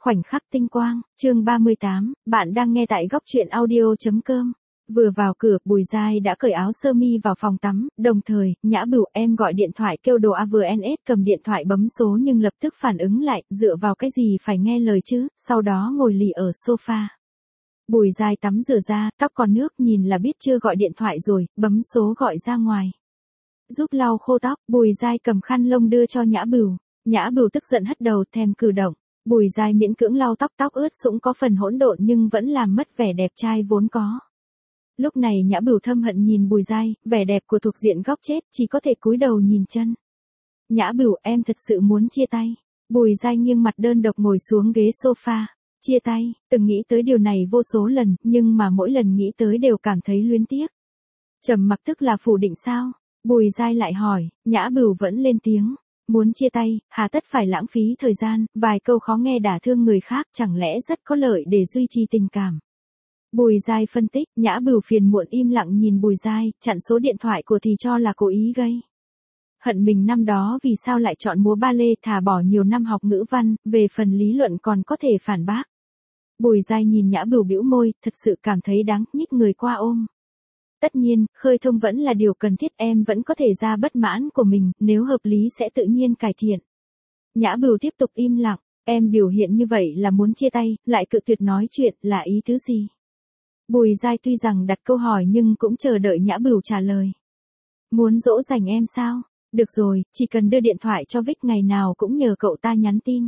khoảnh khắc tinh quang, chương 38, bạn đang nghe tại góc truyện audio.com. Vừa vào cửa, Bùi Giai đã cởi áo sơ mi vào phòng tắm, đồng thời, Nhã Bửu em gọi điện thoại kêu đồ AVNS cầm điện thoại bấm số nhưng lập tức phản ứng lại, dựa vào cái gì phải nghe lời chứ, sau đó ngồi lì ở sofa. Bùi Giai tắm rửa ra, tóc còn nước nhìn là biết chưa gọi điện thoại rồi, bấm số gọi ra ngoài. Giúp lau khô tóc, Bùi Giai cầm khăn lông đưa cho Nhã Bửu. Nhã Bửu tức giận hất đầu thèm cử động. Bùi Giai miễn cưỡng lau tóc, tóc ướt sũng có phần hỗn độn nhưng vẫn làm mất vẻ đẹp trai vốn có. Lúc này Nhã Bửu thâm hận nhìn Bùi Giai, vẻ đẹp của thuộc diện góc chết, chỉ có thể cúi đầu nhìn chân. Nhã Bửu, em thật sự muốn chia tay. Bùi Giai nghiêng mặt đơn độc ngồi xuống ghế sofa. Chia tay, từng nghĩ tới điều này vô số lần, nhưng mà mỗi lần nghĩ tới đều cảm thấy luyến tiếc. Trầm mặc tức là phủ định sao? Bùi Giai lại hỏi, Nhã Bửu vẫn lên tiếng. Muốn chia tay, hà tất phải lãng phí thời gian, vài câu khó nghe đả thương người khác chẳng lẽ rất có lợi để duy trì tình cảm. Bùi Giai phân tích, Nhã Bửu phiền muộn im lặng nhìn Bùi Giai, chặn số điện thoại của thì cho là cố ý gây. Hận mình năm đó vì sao lại chọn múa ba lê thà bỏ nhiều năm học ngữ văn, về phần lý luận còn có thể phản bác. Bùi Giai nhìn Nhã Bửu bĩu môi, thật sự cảm thấy đáng nhích người qua ôm. Tất nhiên, khơi thông vẫn là điều cần thiết, em vẫn có thể ra bất mãn của mình, nếu hợp lý sẽ tự nhiên cải thiện. Nhã Bửu tiếp tục im lặng, em biểu hiện như vậy là muốn chia tay, lại cự tuyệt nói chuyện, là ý tứ gì? Bùi Giai tuy rằng đặt câu hỏi nhưng cũng chờ đợi Nhã Bửu trả lời. Muốn dỗ dành em sao? Được rồi, chỉ cần đưa điện thoại cho Vic ngày nào cũng nhờ cậu ta nhắn tin.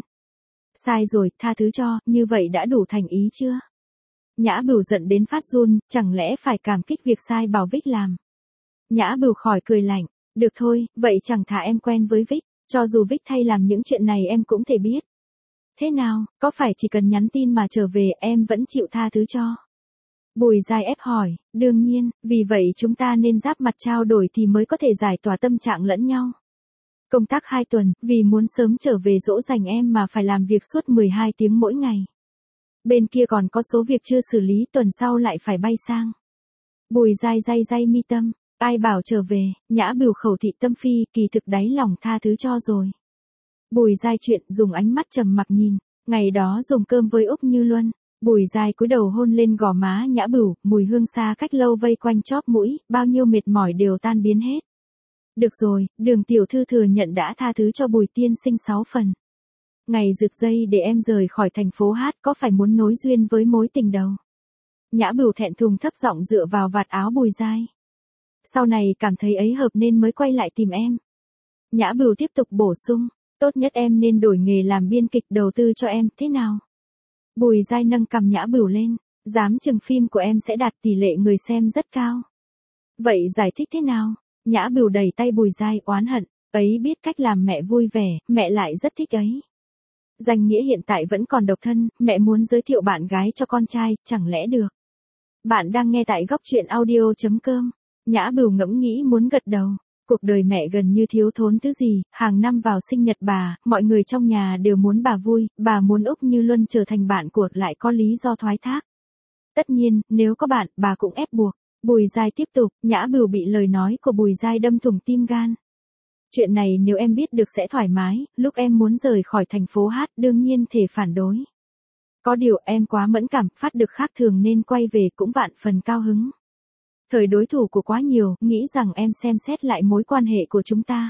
Sai rồi, tha thứ cho, như vậy đã đủ thành ý chưa? Nhã Bửu giận đến phát run, chẳng lẽ phải cảm kích việc sai bảo Vic làm. Nhã Bửu khỏi cười lạnh, được thôi, vậy chẳng thà em quen với Vic, cho dù Vic thay làm những chuyện này em cũng thể biết. Thế nào, có phải chỉ cần nhắn tin mà trở về em vẫn chịu tha thứ cho? Bùi Giai ép hỏi, đương nhiên, vì vậy chúng ta nên giáp mặt trao đổi thì mới có thể giải tỏa tâm trạng lẫn nhau. Công tác 2 tuần, vì muốn sớm trở về dỗ dành em mà phải làm việc suốt 12 tiếng mỗi ngày. Bên kia còn có số việc chưa xử lý, tuần sau lại phải bay sang. Bùi Giai day mi tâm, ai bảo trở về, Nhã Bửu khẩu thị tâm phi, kỳ thực đáy lòng tha thứ cho rồi. Bùi Giai chuyện dùng ánh mắt trầm mặc nhìn, ngày đó dùng cơm với Úc Như Luân, Bùi Giai cúi đầu hôn lên gò má Nhã Bửu, mùi hương xa cách lâu vây quanh chóp mũi, bao nhiêu mệt mỏi đều tan biến hết. Được rồi, Đường tiểu thư thừa nhận đã tha thứ cho Bùi tiên sinh 6 phần. Ngày rực dây để em rời khỏi thành phố hát có phải muốn nối duyên với mối tình đầu? Nhã Bửu thẹn thùng thấp giọng dựa vào vạt áo Bùi Giai. Sau này cảm thấy ấy hợp nên mới quay lại tìm em. Nhã Bửu tiếp tục bổ sung, tốt nhất em nên đổi nghề làm biên kịch đầu tư cho em, thế nào? Bùi Giai nâng cằm Nhã Bửu lên, dám chừng phim của em sẽ đạt tỷ lệ người xem rất cao. Vậy giải thích thế nào? Nhã Bửu đẩy tay Bùi Giai oán hận, ấy biết cách làm mẹ vui vẻ, mẹ lại rất thích ấy. Danh nghĩa hiện tại vẫn còn độc thân, mẹ muốn giới thiệu bạn gái cho con trai, chẳng lẽ được? Bạn đang nghe tại góc truyện audio.com. Nhã Bửu ngẫm nghĩ muốn gật đầu. Cuộc đời mẹ gần như thiếu thốn thứ gì, hàng năm vào sinh nhật bà, mọi người trong nhà đều muốn bà vui, bà muốn Úc Như Luân trở thành bạn của, lại có lý do thoái thác. Tất nhiên, nếu có bạn, bà cũng ép buộc. Bùi Giai tiếp tục, Nhã Bửu bị lời nói của Bùi Giai đâm thủng tim gan. Chuyện này nếu em biết được sẽ thoải mái, lúc em muốn rời khỏi thành phố hát đương nhiên thể phản đối. Có điều em quá mẫn cảm, phát được khác thường nên quay về cũng vạn phần cao hứng. Thời đối thủ của quá nhiều, nghĩ rằng em xem xét lại mối quan hệ của chúng ta.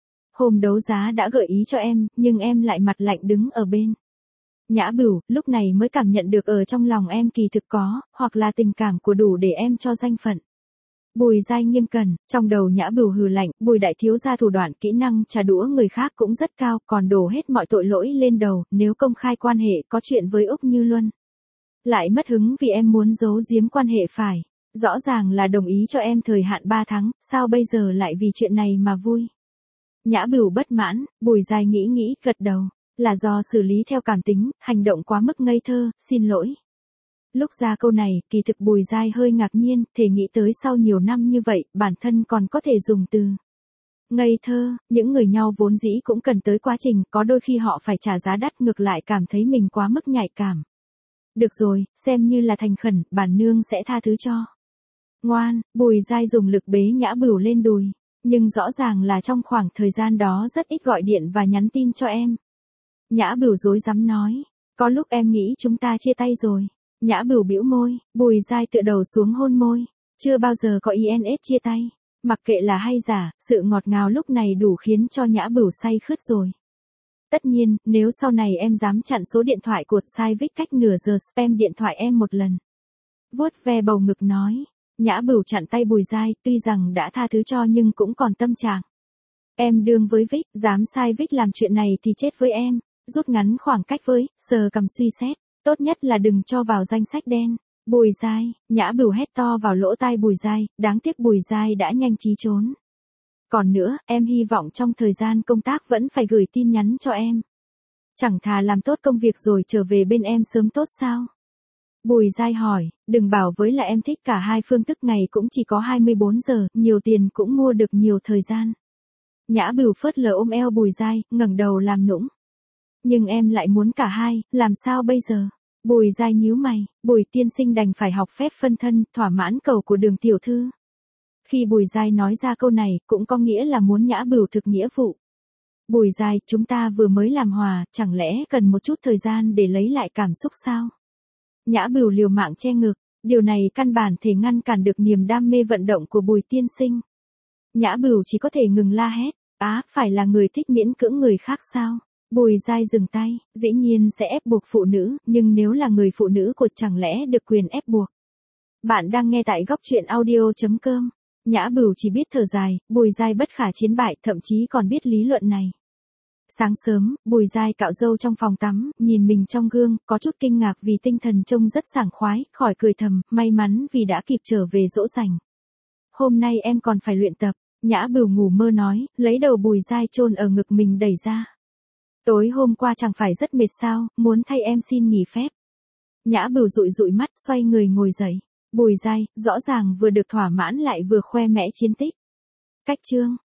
Hôm đấu giá đã gợi ý cho em, nhưng em lại mặt lạnh đứng ở bên. Nhã Bửu, lúc này mới cảm nhận được ở trong lòng em kỳ thực có, hoặc là tình cảm của đủ để em cho danh phận. Bùi Giai nghiêm cẩn, trong đầu Nhã Bửu hừ lạnh, Bùi đại thiếu gia thủ đoạn kỹ năng trả đũa người khác cũng rất cao, còn đổ hết mọi tội lỗi lên đầu, nếu công khai quan hệ có chuyện với Úc Như Luân. Lại mất hứng vì em muốn giấu giếm quan hệ phải. Rõ ràng là đồng ý cho em thời hạn 3 tháng, sao bây giờ lại vì chuyện này mà vui? Nhã Bửu bất mãn, Bùi Giai nghĩ gật đầu, là do xử lý theo cảm tính, hành động quá mức ngây thơ, xin lỗi. Lúc ra câu này, kỳ thực Bùi Giai hơi ngạc nhiên, thể nghĩ tới sau nhiều năm như vậy, bản thân còn có thể dùng từ ngây thơ, những người nhau vốn dĩ cũng cần tới quá trình, có đôi khi họ phải trả giá đắt, ngược lại cảm thấy mình quá mức nhạy cảm. Được rồi, xem như là thành khẩn, bản nương sẽ tha thứ cho. Ngoan, Bùi Giai dùng lực bế Nhã Bửu lên đùi, nhưng rõ ràng là trong khoảng thời gian đó rất ít gọi điện và nhắn tin cho em. Nhã Bửu rối rắm nói, Có lúc em nghĩ chúng ta chia tay rồi. Nhã Bửu bĩu môi, Bùi Giai tựa đầu xuống hôn môi. Chưa bao giờ có INS chia tay. Mặc kệ là hay giả, sự ngọt ngào lúc này đủ khiến cho Nhã Bửu say khướt rồi. Tất nhiên, nếu sau này em dám chặn số điện thoại của Saivik cách nửa giờ spam điện thoại em một lần. Vuốt ve bầu ngực nói. Nhã Bửu chặn tay Bùi Giai, tuy rằng đã tha thứ cho nhưng cũng còn tâm trạng. Em đương với Vic, dám sai Vic làm chuyện này thì chết với em. Rút ngắn khoảng cách với, sờ cầm suy xét. Tốt nhất là đừng cho vào danh sách đen. Bùi Giai, Nhã Bửu hét to vào lỗ tai Bùi Giai, đáng tiếc Bùi Giai đã nhanh trí trốn. Còn nữa, em hy vọng trong thời gian công tác vẫn phải gửi tin nhắn cho em. Chẳng thà làm tốt công việc rồi trở về bên em sớm tốt sao? Bùi Giai hỏi, đừng bảo với là em thích cả hai phương thức, ngày cũng chỉ có 24 giờ, nhiều tiền cũng mua được nhiều thời gian. Nhã Bửu phớt lờ ôm eo Bùi Giai, ngẩng đầu làm nũng. Nhưng em lại muốn cả hai, làm sao bây giờ? Bùi Giai nhíu mày, Bùi tiên sinh đành phải học phép phân thân, thỏa mãn cầu của Đường tiểu thư. Khi Bùi Giai nói ra câu này, cũng có nghĩa là muốn Nhã Bửu thực nghĩa vụ. Bùi Giai, chúng ta vừa mới làm hòa, chẳng lẽ cần một chút thời gian để lấy lại cảm xúc sao? Nhã Bửu liều mạng che ngực, điều này căn bản thể ngăn cản được niềm đam mê vận động của Bùi tiên sinh. Nhã Bửu chỉ có thể ngừng la hét, phải là người thích miễn cưỡng người khác sao? Bùi Giai dừng tay, dĩ nhiên sẽ ép buộc phụ nữ, nhưng nếu là người phụ nữ của chẳng lẽ được quyền ép buộc. Bạn đang nghe tại góc truyện audio.com. Nhã Bửu chỉ biết thở dài, Bùi Giai bất khả chiến bại, thậm chí còn biết lý luận này. Sáng sớm, Bùi Giai cạo râu trong phòng tắm, nhìn mình trong gương, có chút kinh ngạc vì tinh thần trông rất sảng khoái, khỏi cười thầm, may mắn vì đã kịp trở về dỗ dành. Hôm nay em còn phải luyện tập, Nhã Bửu ngủ mơ nói, lấy đầu Bùi Giai chôn ở ngực mình đẩy ra. Tối hôm qua chẳng phải rất mệt sao, muốn thay em xin nghỉ phép. Nhã Bửu dụi dụi mắt, xoay người ngồi dậy. Bùi Giai, rõ ràng vừa được thỏa mãn lại vừa khoe mẽ chiến tích. Cách chương.